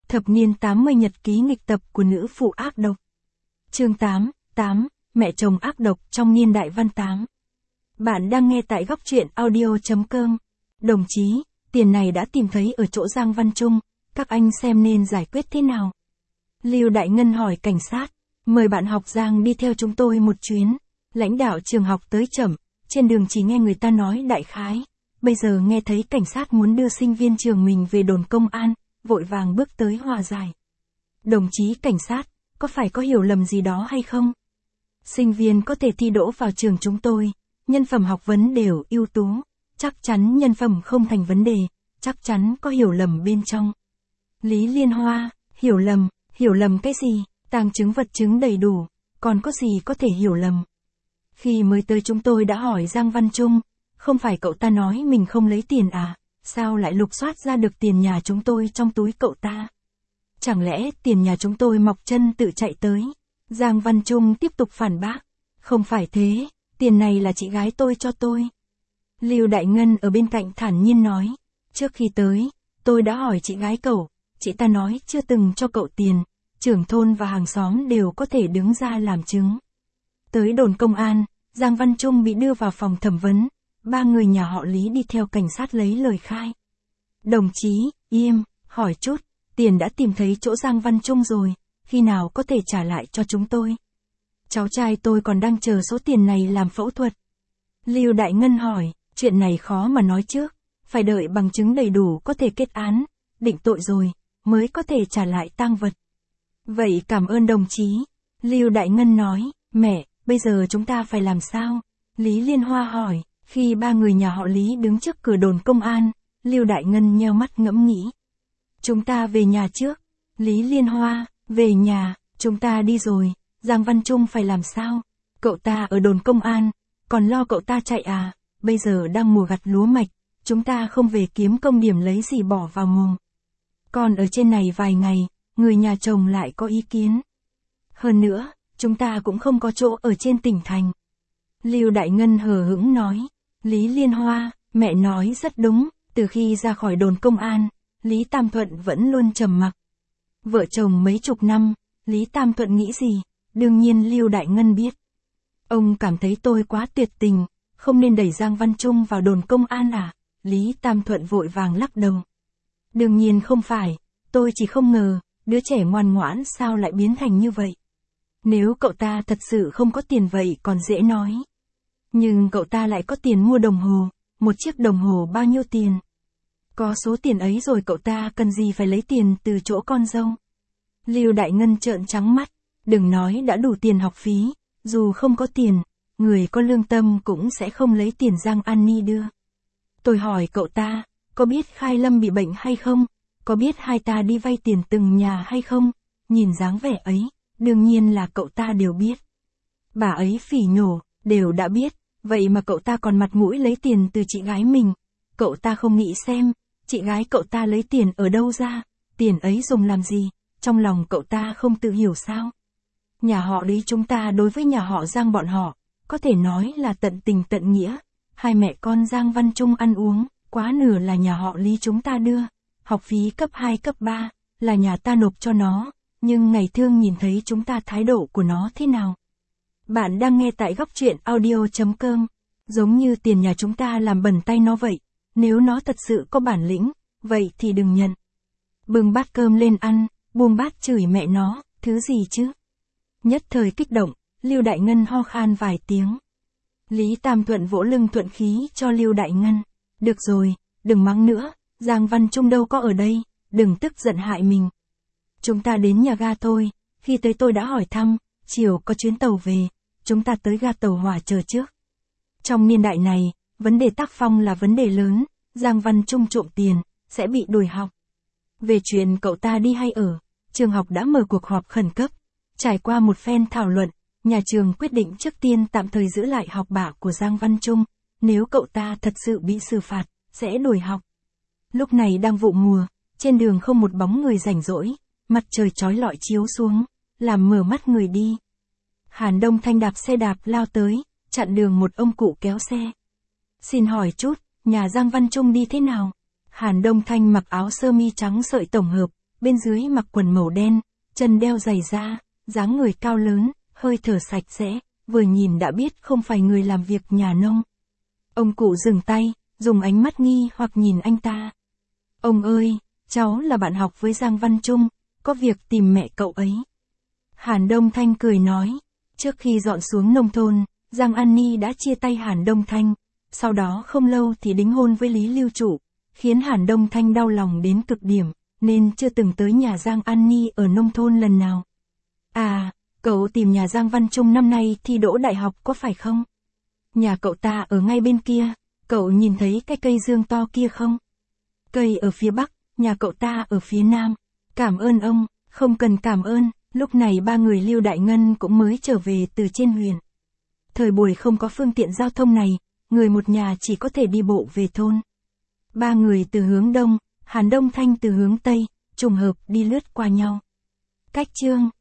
Thập niên 80 nhật ký nghịch tập của nữ phụ ác độc. Chương 8, mẹ chồng ác độc trong niên đại văn 8. Bạn đang nghe tại góc truyện audio.com. Đồng chí, tiền này đã tìm thấy ở chỗ Giang Văn Trung, các anh xem nên giải quyết thế nào? Lưu Đại Ngân hỏi cảnh sát, mời bạn học Giang đi theo chúng tôi một chuyến. Lãnh đạo trường học tới chậm, trên đường chỉ nghe người ta nói đại khái. Bây giờ nghe thấy cảnh sát muốn đưa sinh viên trường mình về đồn công an, vội vàng bước tới hòa giải. Đồng chí cảnh sát, có phải có hiểu lầm gì đó hay không? Sinh viên có thể thi đỗ vào trường chúng tôi, nhân phẩm học vấn đều ưu tú, chắc chắn nhân phẩm không thành vấn đề, chắc chắn có hiểu lầm bên trong. Lý Liên Hoa, hiểu lầm cái gì, tàng chứng vật chứng đầy đủ, còn có gì có thể hiểu lầm. Khi mới tới chúng tôi đã hỏi Giang Văn Trung, không phải cậu ta nói mình không lấy tiền à, sao lại lục soát ra được tiền nhà chúng tôi trong túi cậu ta? Chẳng lẽ tiền nhà chúng tôi mọc chân tự chạy tới? Giang Văn Trung tiếp tục phản bác, không phải thế, tiền này là chị gái tôi cho tôi. Lưu Đại Ngân ở bên cạnh thản nhiên nói, trước khi tới, tôi đã hỏi chị gái cậu, chị ta nói chưa từng cho cậu tiền, trưởng thôn và hàng xóm đều có thể đứng ra làm chứng. Tới đồn công an, Giang Văn Trung bị đưa vào phòng thẩm vấn, 3 người nhà họ Lý đi theo cảnh sát lấy lời khai. Đồng chí, hỏi chút, tiền đã tìm thấy chỗ Giang Văn Trung rồi, khi nào có thể trả lại cho chúng tôi? Cháu trai tôi còn đang chờ số tiền này làm phẫu thuật. Lưu Đại Ngân hỏi, chuyện này khó mà nói trước, phải đợi bằng chứng đầy đủ có thể kết án, định tội rồi, mới có thể trả lại tang vật. Vậy cảm ơn đồng chí. Lưu Đại Ngân nói, mẹ, bây giờ chúng ta phải làm sao? Lý Liên Hoa hỏi, khi 3 người nhà họ Lý đứng trước cửa đồn công an, Lưu Đại Ngân nheo mắt ngẫm nghĩ. Chúng ta về nhà trước. Lý Liên Hoa, về nhà, chúng ta đi rồi, Giang Văn Trung phải làm sao? Cậu ta ở đồn công an, còn lo cậu ta chạy à? Bây giờ đang mùa gặt lúa mạch, chúng ta không về kiếm công điểm lấy gì bỏ vào mồm. Còn ở trên này vài ngày, người nhà chồng lại có ý kiến. Hơn nữa, chúng ta cũng không có chỗ ở trên tỉnh thành. Lưu Đại Ngân hờ hững nói, Lý Liên Hoa, mẹ nói rất đúng, từ khi ra khỏi đồn công an, Lý Tam Thuận vẫn luôn trầm mặc. Vợ chồng mấy chục năm, Lý Tam Thuận nghĩ gì, đương nhiên Lưu Đại Ngân biết. Ông cảm thấy tôi quá tuyệt tình, không nên đẩy Giang Văn Trung vào đồn công an à? Lý Tam Thuận vội vàng lắc đầu. Đương nhiên không phải, tôi chỉ không ngờ, đứa trẻ ngoan ngoãn sao lại biến thành như vậy. Nếu cậu ta thật sự không có tiền vậy còn dễ nói. Nhưng cậu ta lại có tiền mua đồng hồ, một chiếc đồng hồ bao nhiêu tiền? Có số tiền ấy rồi cậu ta cần gì phải lấy tiền từ chỗ con dâu? Lưu Đại Ngân trợn trắng mắt, đừng nói đã đủ tiền học phí, dù không có tiền, người có lương tâm cũng sẽ không lấy tiền Giang An Ni đưa. Tôi hỏi cậu ta, có biết Khai Lâm bị bệnh hay không? Có biết hai ta đi vay tiền từng nhà hay không? Nhìn dáng vẻ ấy, đương nhiên là cậu ta đều biết. Bà ấy phỉ nhổ, đều đã biết, vậy mà cậu ta còn mặt mũi lấy tiền từ chị gái mình. Cậu ta không nghĩ xem, chị gái cậu ta lấy tiền ở đâu ra, tiền ấy dùng làm gì, trong lòng cậu ta không tự hiểu sao? Nhà họ Lý chúng ta đối với nhà họ Giang bọn họ, có thể nói là tận tình tận nghĩa. Hai mẹ con Giang Văn Trung ăn uống, quá nửa là nhà họ Lý chúng ta đưa. Học phí cấp 2 cấp 3, là nhà ta nộp cho nó, nhưng ngày thương nhìn thấy chúng ta thái độ của nó thế nào? Bạn đang nghe tại góc truyện audio.com, giống như tiền nhà chúng ta làm bẩn tay nó vậy, nếu nó thật sự có bản lĩnh, vậy thì đừng nhận. Bưng bát cơm lên ăn, buông bát chửi mẹ nó, thứ gì chứ? Nhất thời kích động, Lưu Đại Ngân ho khan vài tiếng. Lý Tam Thuận vỗ lưng thuận khí cho Lưu Đại Ngân, được rồi, đừng mắng nữa, Giang Văn Trung đâu có ở đây, đừng tức giận hại mình. Chúng ta đến nhà ga thôi, khi tới tôi đã hỏi thăm, chiều có chuyến tàu về, chúng ta tới ga tàu hỏa chờ trước. Trong niên đại này, vấn đề tác phong là vấn đề lớn, Giang Văn Trung trộm tiền, sẽ bị đuổi học. Về chuyện cậu ta đi hay ở, trường học đã mở cuộc họp khẩn cấp. Trải qua một phen thảo luận, nhà trường quyết định trước tiên tạm thời giữ lại học bạ của Giang Văn Trung, nếu cậu ta thật sự bị xử phạt, sẽ đuổi học. Lúc này đang vụ mùa, trên đường không một bóng người rảnh rỗi, mặt trời chói lọi chiếu xuống, làm mở mắt người đi. Hàn Đông Thanh đạp xe đạp lao tới, chặn đường một ông cụ kéo xe. Xin hỏi chút, nhà Giang Văn Trung đi thế nào? Hàn Đông Thanh mặc áo sơ mi trắng sợi tổng hợp, bên dưới mặc quần màu đen, chân đeo giày da, dáng người cao lớn, hơi thở sạch sẽ, vừa nhìn đã biết không phải người làm việc nhà nông. Ông cụ dừng tay, dùng ánh mắt nghi hoặc nhìn anh ta. Ông ơi, cháu là bạn học với Giang Văn Trung, có việc tìm mẹ cậu ấy. Hàn Đông Thanh cười nói, trước khi dọn xuống nông thôn, Giang An Ni đã chia tay Hàn Đông Thanh, sau đó không lâu thì đính hôn với Lý Lưu Trụ, khiến Hàn Đông Thanh đau lòng đến cực điểm, nên chưa từng tới nhà Giang An Ni ở nông thôn lần nào. À, cậu tìm nhà Giang Văn Trung năm nay thi đỗ đại học có phải không? Nhà cậu ta ở ngay bên kia, cậu nhìn thấy cái cây dương to kia không? Cây ở phía bắc, nhà cậu ta ở phía nam. Cảm ơn ông, không cần cảm ơn, lúc này ba người Lưu Đại Ngân cũng mới trở về từ trên huyện. Thời buổi không có phương tiện giao thông này, người một nhà chỉ có thể đi bộ về thôn. Ba người từ hướng đông, Hàn Đông Thanh từ hướng tây, trùng hợp đi lướt qua nhau. Cách chương